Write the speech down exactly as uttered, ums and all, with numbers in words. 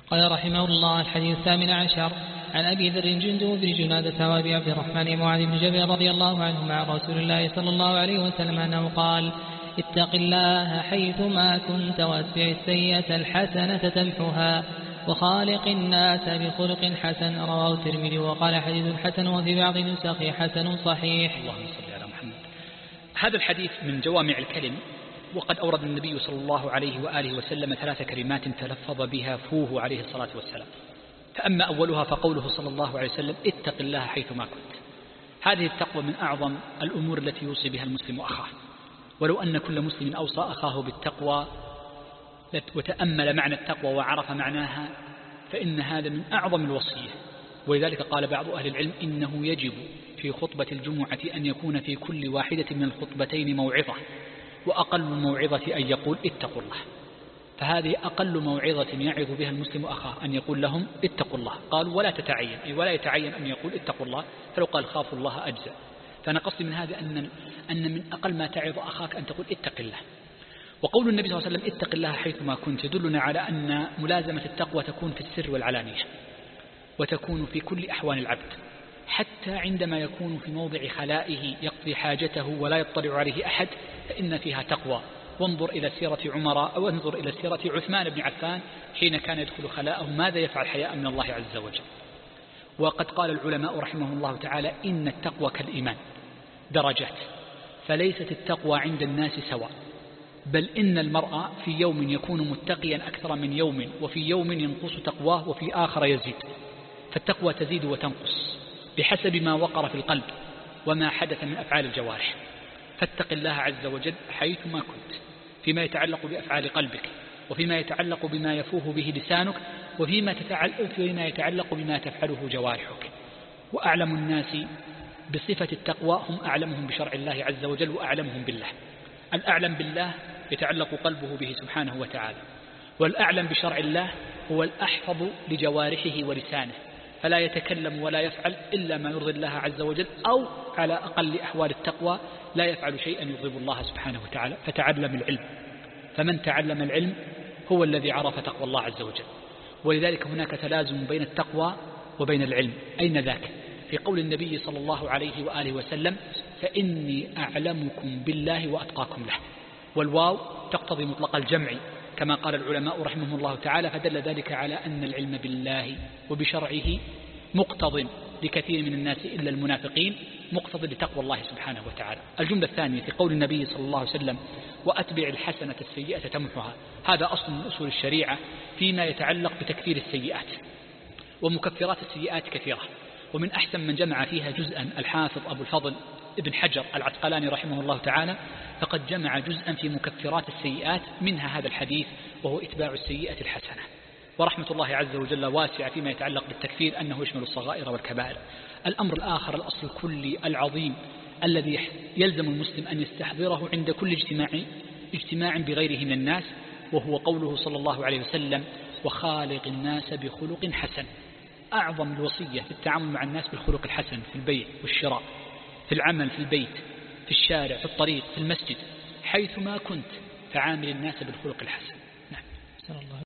قال رحمه الله: الحديث الثامن عشر عن أبي ذر جندب بن جنادة وأبي عبد الرحمن معاذ بن جبل رضي الله عنهما عن رسول الله صلى الله عليه وسلم أنه قال: اتق الله حيثما كنت واتبع السيئة الحسنة تمحها وخالق الناس بخلق حسن. رواه الترمذي وقال حديث حسن، وفي بعض النسخ حسن صحيح. اللهم صل على محمد. هذا الحديث من جوامع الكلم، وقد أورد النبي صلى الله عليه وآله وسلم ثلاث كلمات تلفظ بها فوه عليه الصلاة والسلام. فأما أولها فقوله صلى الله عليه وسلم: اتق الله حيثما كنت. هذه التقوى من أعظم الأمور التي يوصي بها المسلم أخاه، ولو أن كل مسلم أوصى أخاه بالتقوى وتأمل معنى التقوى وعرف معناها فإن هذا من أعظم الوصية. ولذلك قال بعض أهل العلم: إنه يجب في خطبة الجمعة أن يكون في كل واحدة من الخطبتين موعظة، وأقل الموعظة أن يقول اتقوا الله. فهذه أقل موعظة يعظ بها المسلم أخاه، أن يقول لهم اتقوا الله. قالوا: ولا تتعين، أي ولا يتعين أن يقول اتقوا الله، فلو قال خافوا الله أجزاء. فأنا قصدي من هذا أن أن من أقل ما تعظ أخاك أن تقول اتق الله. وقول النبي صلى الله عليه وسلم: اتق الله حيثما كنت يدلنا على أن ملازمة التقوى تكون في السر والعلانية، وتكون في كل أحوال العبد، حتى عندما يكون في موضع خلائه يقضي حاجته ولا يطلع عليه أحد فإن فيها تقوى. وانظر إلى سيرة عمر أو انظر إلى سيرة عثمان بن عفان حين كان يدخل خلاءه ماذا يفعل حياء من الله عز وجل. وقد قال العلماء رحمه الله تعالى: إن التقوى كالإيمان درجات، فليست التقوى عند الناس سواء، بل إن المرء في يوم يكون متقيا أكثر من يوم، وفي يوم ينقص تقواه وفي آخر يزيد. فالتقوى تزيد وتنقص بحسب ما وقر في القلب وما حدث من أفعال الجوارح. فاتق الله عز وجل حيثما كنت، فيما يتعلق بأفعال قلبك، وفيما يتعلق بما يفوه به لسانك، وفيما فيما يتعلق بما تفعله جوارحك. وأعلم الناس بصفة التقوى هم أعلمهم بشرع الله عز وجل وأعلمهم بالله. الأعلم بالله يتعلق قلبه به سبحانه وتعالى، والأعلم بشرع الله هو الأحفظ لجوارحه ولسانه، فلا يتكلم ولا يفعل إلا ما يرضي الله عز وجل، أو على أقل أحوال التقوى لا يفعل شيئا يغضب الله سبحانه وتعالى. فتعلم العلم، فمن تعلم العلم هو الذي عرف تقوى الله عز وجل. ولذلك هناك تلازم بين التقوى وبين العلم. أين ذاك؟ في قول النبي صلى الله عليه وآله وسلم: فإني أعلمكم بالله وأتقاكم له. والواو تقتضي مطلق الجمع كما قال العلماء رحمهم الله تعالى، فدل ذلك على أن العلم بالله وبشرعه مقتض لكثير من الناس إلا المنافقين، مقتض لتقوى الله سبحانه وتعالى. الجملة الثانية في قول النبي صلى الله عليه وسلم: وأتبع الحسنة السيئة تمحها. هذا أصل من أصول الشريعة فيما يتعلق بتكفير السيئات. ومكفرات السيئات كثيرة، ومن أحسن من جمع فيها جزءا الحافظ أبو الفضل ابن حجر العسقلاني رحمه الله تعالى، فقد جمع جزءا في مكفرات السيئات، منها هذا الحديث وهو إتباع السيئة الحسنة. ورحمة الله عز وجل واسعة فيما يتعلق بالتكفير، أنه يشمل الصغائر والكبائر. الأمر الآخر الأصل الكلي العظيم الذي يلزم المسلم أن يستحضره عند كل اجتماع اجتماع بغيره من الناس، وهو قوله صلى الله عليه وسلم: وخالق الناس بخلق حسن. أعظم الوصية في التعامل مع الناس بالخلق الحسن، في البيع والشراء، في العمل، في البيت، في الشارع، في الطريق، في المسجد، حيثما كنت فعامل الناس بالخلق الحسن. نعم.